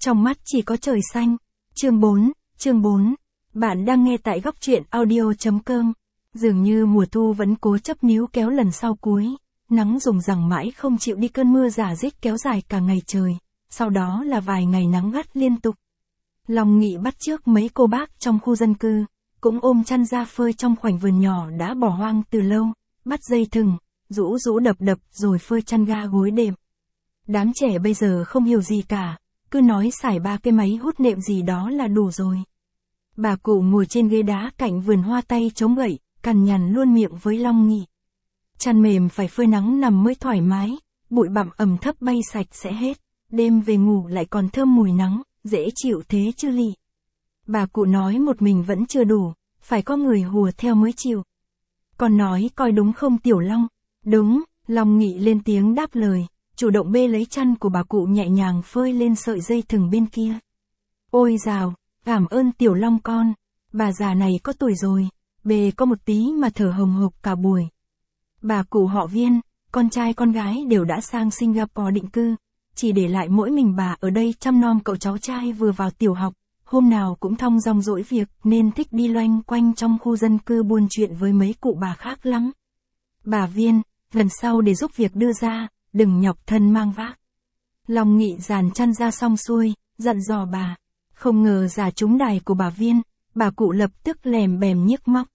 Trong mắt chỉ có trời xanh. Chương 4. Bạn đang nghe tại góc truyện audio.com. Dường như mùa thu vẫn cố chấp níu kéo lần sau cuối. Nắng rùng rằng mãi không chịu đi, cơn mưa rả rích kéo dài cả ngày trời. Sau đó là vài ngày nắng gắt liên tục. Long Nghị bắt chước mấy cô bác trong khu dân cư, cũng ôm chăn ra phơi trong khoảnh vườn nhỏ đã bỏ hoang từ lâu, bắt dây thừng, rũ rũ đập đập rồi phơi chăn ga gối đệm. Đám trẻ bây giờ không hiểu gì cả, cứ nói xài 3 cái máy hút nệm gì đó là đủ rồi. Bà cụ ngồi trên ghế đá cạnh vườn hoa, tay chống gậy, cằn nhằn luôn miệng với Long Nghị. Chăn mềm phải phơi nắng nằm mới thoải mái, bụi bặm ẩm thấp bay sạch sẽ hết, đêm về ngủ lại còn thơm mùi nắng, dễ chịu thế chứ lị. Bà cụ nói một mình vẫn chưa đủ, phải có người hùa theo mới chịu. Con nói coi đúng không Tiểu Long? Đúng, Long Nghị lên tiếng đáp lời, chủ động bê lấy chăn của bà cụ nhẹ nhàng phơi lên sợi dây thừng bên kia. Ôi dào, cảm ơn Tiểu Long con, bà già này có tuổi rồi, bề có một tí mà thở hồng hộc cả buổi. Bà cụ họ Viên, con trai con gái đều đã sang Singapore định cư, chỉ để lại mỗi mình bà ở đây chăm nom cậu cháu trai vừa vào tiểu học, hôm nào cũng thong dong dỗi việc nên thích đi loanh quanh trong khu dân cư buôn chuyện với mấy cụ bà khác lắm. Bà Viên, lần sau để giúp việc đưa ra, đừng nhọc thân mang vác. Long Nghị dàn chăn ra xong xuôi, dặn dò bà. Không ngờ giả trúng đài của bà Viên, bà cụ lập tức lèm bèm nhức móc.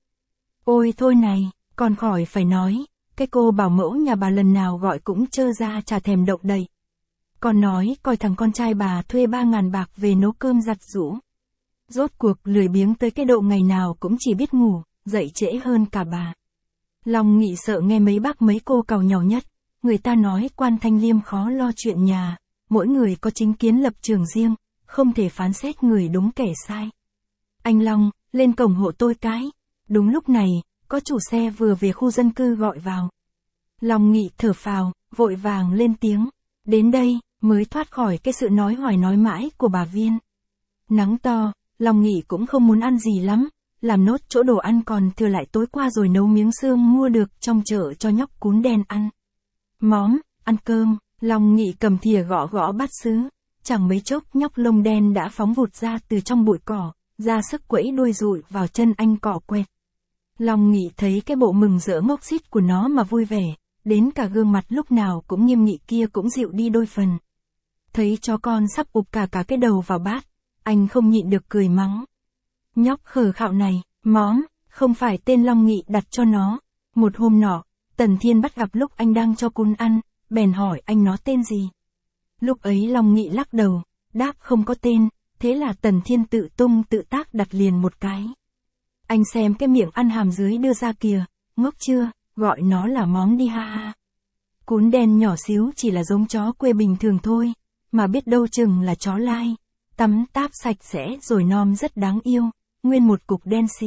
Ôi thôi này, còn khỏi phải nói, cái cô bảo mẫu nhà bà lần nào gọi cũng trơ ra chả thèm động đậy. Còn nói coi thằng con trai bà thuê 3.000 bạc về nấu cơm giặt giũ. Rốt cuộc lười biếng tới cái độ ngày nào cũng chỉ biết ngủ, dậy trễ hơn cả bà. Long Nghị sợ nghe mấy bác mấy cô càu nhàu nhất, người ta nói quan thanh liêm khó lo chuyện nhà, mỗi người có chính kiến lập trường riêng, không thể phán xét người đúng kẻ sai. Anh Long, lên cổng hộ tôi cái. Đúng lúc này, có chủ xe vừa về khu dân cư gọi vào. Long Nghị thở phào, vội vàng lên tiếng. Đến đây, mới thoát khỏi cái sự nói hoài nói mãi của bà Viên. Nắng to, Long Nghị cũng không muốn ăn gì lắm, làm nốt chỗ đồ ăn còn thừa lại tối qua rồi nấu miếng xương mua được trong chợ cho nhóc cún đen ăn. Móm, ăn cơm, Long Nghị cầm thìa gõ gõ bát sứ, chẳng mấy chốc nhóc lông đen đã phóng vụt ra từ trong bụi cỏ, ra sức quẫy đuôi dụi vào chân anh cỏ quẹt. Long Nghị thấy cái bộ mừng rỡ ngốc xít của nó mà vui vẻ, đến cả gương mặt lúc nào cũng nghiêm nghị kia cũng dịu đi đôi phần. Thấy chó con sắp ụp cả cái đầu vào bát, anh không nhịn được cười mắng. Nhóc khờ khạo này, Móm, không phải tên Long Nghị đặt cho nó. Một hôm nọ, Tần Thiên bắt gặp lúc anh đang cho cún ăn, bèn hỏi anh nó tên gì. Lúc ấy Long Nghị lắc đầu, đáp không có tên, thế là Tần Thiên tự tung tự tác đặt liền một cái. Anh xem cái miệng ăn hàm dưới đưa ra kìa, ngốc chưa, gọi nó là Móm đi ha ha. Cún đen nhỏ xíu chỉ là giống chó quê bình thường thôi, mà biết đâu chừng là chó lai, tắm táp sạch sẽ rồi nom rất đáng yêu, nguyên một cục đen xì.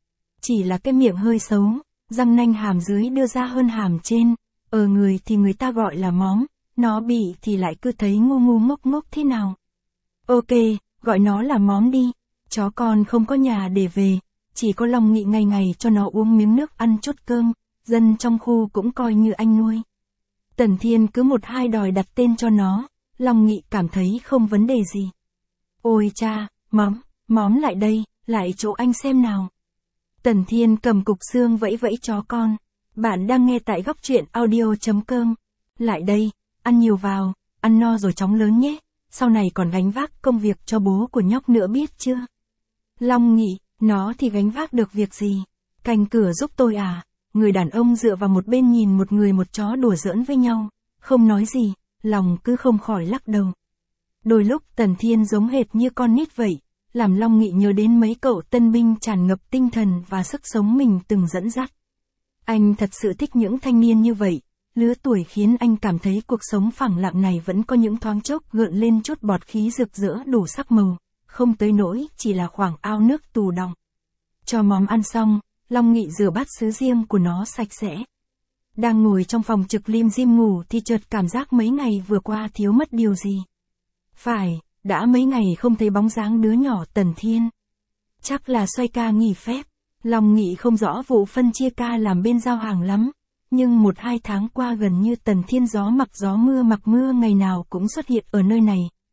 Chỉ là cái miệng hơi xấu, răng nanh hàm dưới đưa ra hơn hàm trên, ở người thì người ta gọi là Móm, nó bị thì lại cứ thấy ngu ngu ngốc ngốc thế nào. Ok, gọi nó là Móm đi, chó con không có nhà để về, chỉ có Long Nghị ngày ngày cho nó uống miếng nước ăn chút cơm, dân trong khu cũng coi như anh nuôi. Tần Thiên cứ một hai đòi đặt tên cho nó, Long Nghị cảm thấy không vấn đề gì. Ôi cha, Móm lại đây, lại chỗ anh xem nào. Tần Thiên cầm cục xương vẫy vẫy chó con. Bạn đang nghe tại góc truyện audio.com. Lại đây, ăn nhiều vào, ăn no rồi chóng lớn nhé, sau này còn gánh vác công việc cho bố của nhóc nữa biết chưa. Long Nghị, nó thì gánh vác được việc gì? Canh cửa giúp tôi à? Người đàn ông dựa vào một bên nhìn một người một chó đùa giỡn với nhau, không nói gì, lòng cứ không khỏi lắc đầu. Đôi lúc Tần Thiên giống hệt như con nít vậy, làm Long Nghị nhớ đến mấy cậu tân binh tràn ngập tinh thần và sức sống mình từng dẫn dắt. Anh thật sự thích những thanh niên như vậy, lứa tuổi khiến anh cảm thấy cuộc sống phẳng lặng này vẫn có những thoáng chốc gợn lên chút bọt khí rực rỡ đủ sắc màu, không tới nỗi chỉ là khoảng ao nước tù đọng. Cho Móm ăn xong, Long Nghị rửa bát sứ riêng của nó sạch sẽ. Đang ngồi trong phòng trực lim dim ngủ thì chợt cảm giác mấy ngày vừa qua thiếu mất điều gì. Phải, đã mấy ngày không thấy bóng dáng đứa nhỏ Tần Thiên. Chắc là xoay ca nghỉ phép. Long Nghị không rõ vụ phân chia ca làm bên giao hàng lắm, nhưng 1-2 tháng qua gần như Tần Thiên gió mặc mưa ngày nào cũng xuất hiện ở nơi này,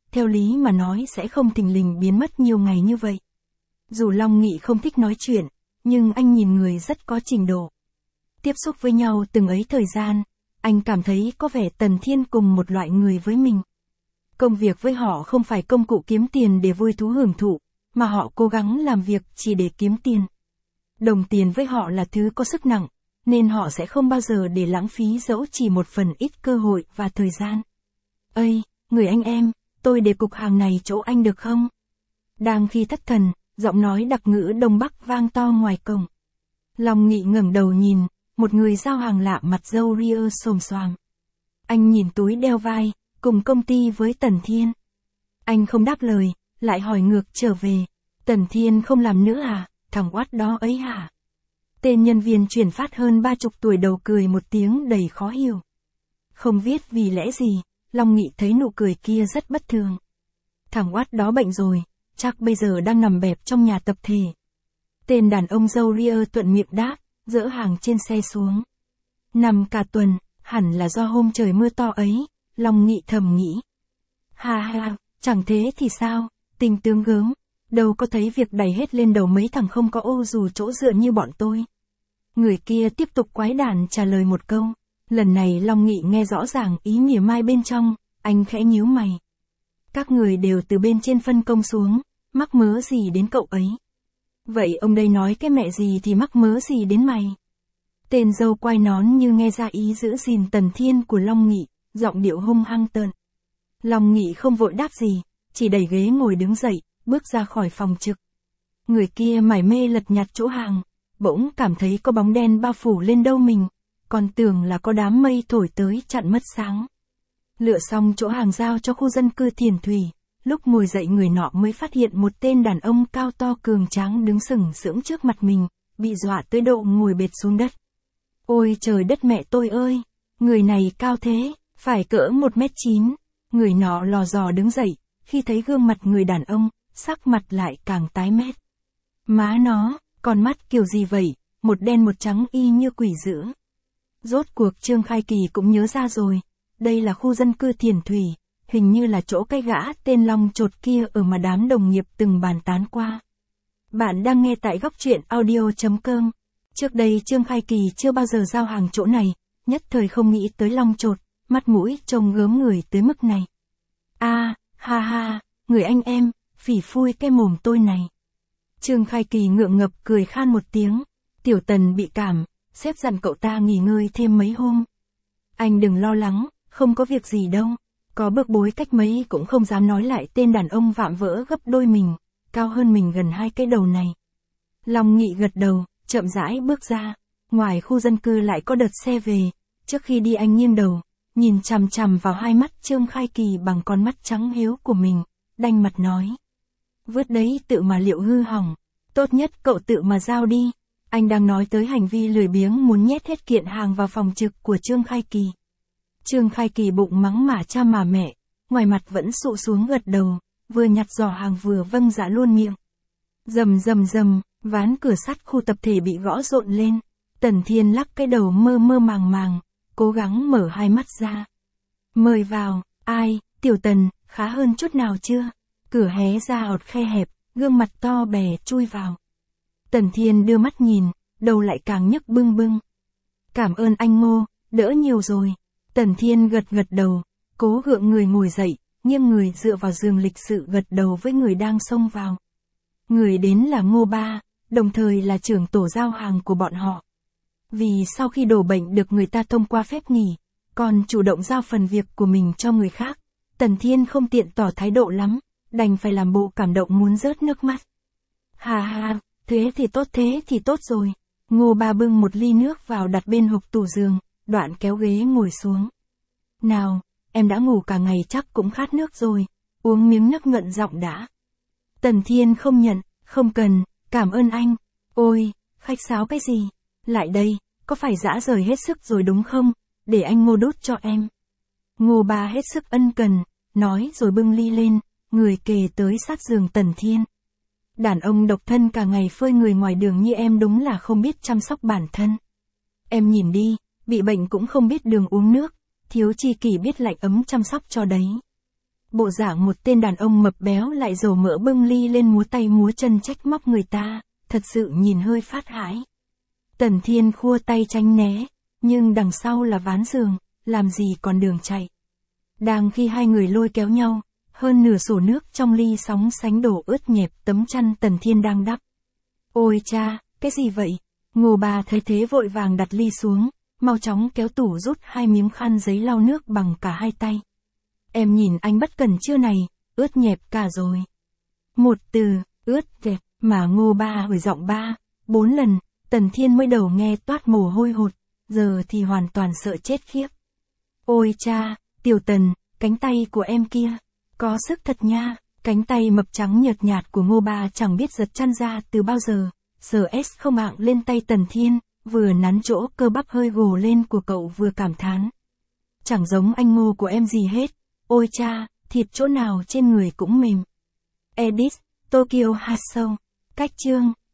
theo lý mà nói sẽ không thình lình biến mất nhiều ngày như vậy. Dù Long Nghị không thích nói chuyện, nhưng anh nhìn người rất có trình độ. Tiếp xúc với nhau từng ấy thời gian, anh cảm thấy có vẻ Tần Thiên cùng một loại người với mình. Công việc với họ không phải công cụ kiếm tiền để vui thú hưởng thụ, mà họ cố gắng làm việc chỉ để kiếm tiền. Đồng tiền với họ là thứ có sức nặng, nên họ sẽ không bao giờ để lãng phí dẫu chỉ một phần ít cơ hội và thời gian. Ây, người anh em, tôi để cục hàng này chỗ anh được không? Đang khi thất thần, giọng nói đặc ngữ Đông Bắc vang to ngoài cổng. Long Nghị ngẩng đầu nhìn, một người giao hàng lạ mặt râu ria xồm xoàm. Anh nhìn túi đeo vai, cùng công ty với Tần Thiên. Anh không đáp lời, lại hỏi ngược trở về. Tần Thiên không làm nữa à, thằng oát đó ấy hả? Tên nhân viên chuyển phát hơn 30 tuổi đầu cười một tiếng đầy khó hiểu. Không biết vì lẽ gì, Long Nghị thấy nụ cười kia rất bất thường. Thằng oát đó bệnh rồi, chắc bây giờ đang nằm bẹp trong nhà tập thể. Tên đàn ông râu ria thuận miệng đáp, dỡ hàng trên xe xuống. Nằm cả tuần, hẳn là do hôm trời mưa to ấy, Long Nghị thầm nghĩ. Ha ha, chẳng thế thì sao, tình tướng gớm, đâu có thấy việc đẩy hết lên đầu mấy thằng không có ô dù chỗ dựa như bọn tôi. Người kia tiếp tục quái đản trả lời một câu. Lần này Long Nghị nghe rõ ràng ý mỉa mai bên trong, anh khẽ nhíu mày. Các người đều từ bên trên phân công xuống, mắc mớ gì đến cậu ấy? Vậy ông đây nói cái mẹ gì thì mắc mớ gì đến mày? Tên dâu quai nón như nghe ra ý giữ gìn Tần Thiên của Long Nghị, giọng điệu hung hăng tợn. Long Nghị không vội đáp gì, chỉ đẩy ghế ngồi đứng dậy, bước ra khỏi phòng trực. Người kia mải mê lật nhặt chỗ hàng, bỗng cảm thấy có bóng đen bao phủ lên đâu mình, còn tưởng là có đám mây thổi tới chặn mất sáng. Lựa xong chỗ hàng giao cho khu dân cư Thiền Thủy, lúc ngồi dậy người nọ mới phát hiện một tên đàn ông cao to cường tráng đứng sừng sững trước mặt mình, bị dọa tới độ ngồi bệt xuống đất. Ôi trời đất mẹ tôi ơi, người này cao thế, phải cỡ 1m9, người nọ lò dò đứng dậy, khi thấy gương mặt người đàn ông, sắc mặt lại càng tái mét. Má nó, con mắt kiểu gì vậy, một đen một trắng y như quỷ dữ. Rốt cuộc Trương Khai Kỳ cũng nhớ ra rồi, đây là khu dân cư Thiền Thủy, hình như là chỗ cái gã tên Long Chột kia ở mà đám đồng nghiệp từng bàn tán qua. Bạn đang nghe tại góc truyện audio.com. Trước đây Trương Khai Kỳ chưa bao giờ giao hàng chỗ này, nhất thời không nghĩ tới Long Chột, mắt mũi trông gớm người tới mức này. Ha ha, người anh em, phỉ phui cái mồm tôi này. Trương Khai Kỳ ngượng ngập cười khan một tiếng, Tiểu Tần bị cảm, sếp dặn cậu ta nghỉ ngơi thêm mấy hôm. Anh đừng lo lắng, không có việc gì đâu, có bực bối cách mấy cũng không dám nói lại tên đàn ông vạm vỡ gấp đôi mình, cao hơn mình gần 2 cái đầu này. Long Nghị gật đầu, chậm rãi bước ra, ngoài khu dân cư lại có đợt xe về, trước khi đi anh nghiêng đầu, nhìn chằm chằm vào hai mắt Trương Khai Kỳ bằng con mắt trắng hiếu của mình, đanh mặt nói. Vứt đấy tự mà liệu hư hỏng, tốt nhất cậu tự mà giao đi. Anh đang nói tới hành vi lười biếng muốn nhét hết kiện hàng vào phòng trực của Trương Khai Kỳ. Trương Khai Kỳ bụng mắng mà cha mà mẹ, ngoài mặt vẫn sụ xuống gật đầu, vừa nhặt giỏ hàng vừa vâng dạ luôn miệng. Rầm rầm rầm, ván cửa sắt khu tập thể bị gõ rộn lên, Tần Thiên lắc cái đầu mơ mơ màng màng, cố gắng mở hai mắt ra. Mời vào, ai, Tiểu Tần, khá hơn chút nào chưa? Cửa hé ra ọt khe hẹp, gương mặt to bè chui vào. Tần Thiên đưa mắt nhìn, đầu lại càng nhức bưng bưng. Cảm ơn anh Ngô, đỡ nhiều rồi. Tần Thiên gật gật đầu, cố gượng người ngồi dậy, nghiêng người dựa vào giường lịch sự gật đầu với người đang xông vào. Người đến là Ngô Ba, đồng thời là trưởng tổ giao hàng của bọn họ. Vì sau khi đổ bệnh được người ta thông qua phép nghỉ, còn chủ động giao phần việc của mình cho người khác, Tần Thiên không tiện tỏ thái độ lắm, đành phải làm bộ cảm động muốn rớt nước mắt. Ha ha, thế thì tốt rồi. Ngô Ba bưng một ly nước vào đặt bên hộc tủ giường, đoạn kéo ghế ngồi xuống. Nào, em đã ngủ cả ngày chắc cũng khát nước rồi, uống miếng nước ngận giọng đã. Tần Thiên không nhận, không cần, cảm ơn anh. Ôi, khách sáo cái gì? Lại đây, có phải dã rời hết sức rồi đúng không? Để anh Ngô đút cho em. Ngô Ba hết sức ân cần, nói rồi bưng ly lên, người kề tới sát giường Tần Thiên. Đàn ông độc thân cả ngày phơi người ngoài đường như em đúng là không biết chăm sóc bản thân. Em nhìn đi, bị bệnh cũng không biết đường uống nước, thiếu chi kỷ biết lạnh ấm chăm sóc cho đấy. bộ dạng một tên đàn ông mập béo lại dầu mỡ bưng ly lên múa tay múa chân trách móc người ta, thật sự nhìn hơi phát hãi. Tần Thiên khua tay tránh né, nhưng đằng sau là ván giường, làm gì còn đường chạy. Đang khi hai người lôi kéo nhau, hơn nửa sổ nước trong ly sóng sánh đổ ướt nhẹp tấm chăn Tần Thiên đang đắp. Ôi cha, cái gì vậy? Ngô Ba thấy thế vội vàng đặt ly xuống, mau chóng kéo tủ rút 2 miếng khăn giấy lau nước bằng cả hai tay. Em nhìn anh bất cần chưa này, ướt nhẹp cả rồi. Một từ, ướt đẹp, mà Ngô Ba hồi giọng 3-4 lần, Tần Thiên mới đầu nghe toát mồ hôi hột, giờ thì hoàn toàn sợ chết khiếp. Ôi cha, Tiểu Tần, cánh tay của em kia, có sức thật nha. Cánh tay mập trắng nhợt nhạt của Ngô Ba chẳng biết giật chăn ra từ bao giờ, sờ không ạng lên tay Tần Thiên, vừa nắn chỗ cơ bắp hơi gồ lên của cậu vừa cảm thán. Chẳng giống anh Ngô của em gì hết, ôi cha, thịt chỗ nào trên người cũng mềm. Edit, Tokyo Hot Show, cách chương.